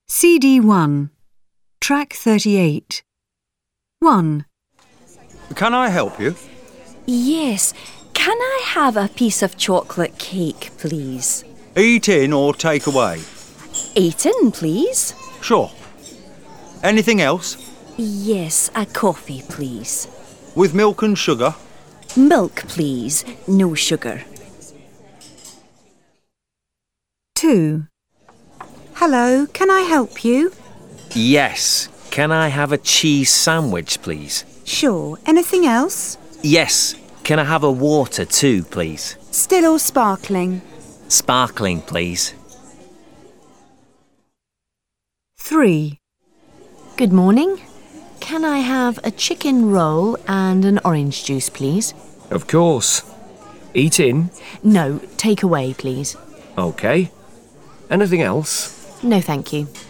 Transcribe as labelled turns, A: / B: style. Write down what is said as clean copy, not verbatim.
A: CD1, Track 38. 1.
B: Can I help you?
C: Yes. Can I have a piece of chocolate cake, please?
B: Eat in or take away?
C: Eat in, please.
B: Sure. Anything else?
C: Yes, a coffee, please.
B: With milk and sugar?
C: Milk, please. No sugar.
A: 2.
D: Hello, can I help you?
E: Yes. Can I have a cheese sandwich, please?
D: Sure. Anything else?
E: Yes. Can I have a water too, please?
D: Still or sparkling?
E: Sparkling, please.
A: 3.
F: Good morning. Can I have a chicken roll and an orange juice, please?
G: Of course. Eat in.
F: No, take away, please.
G: OK. Anything else?
F: No, thank you.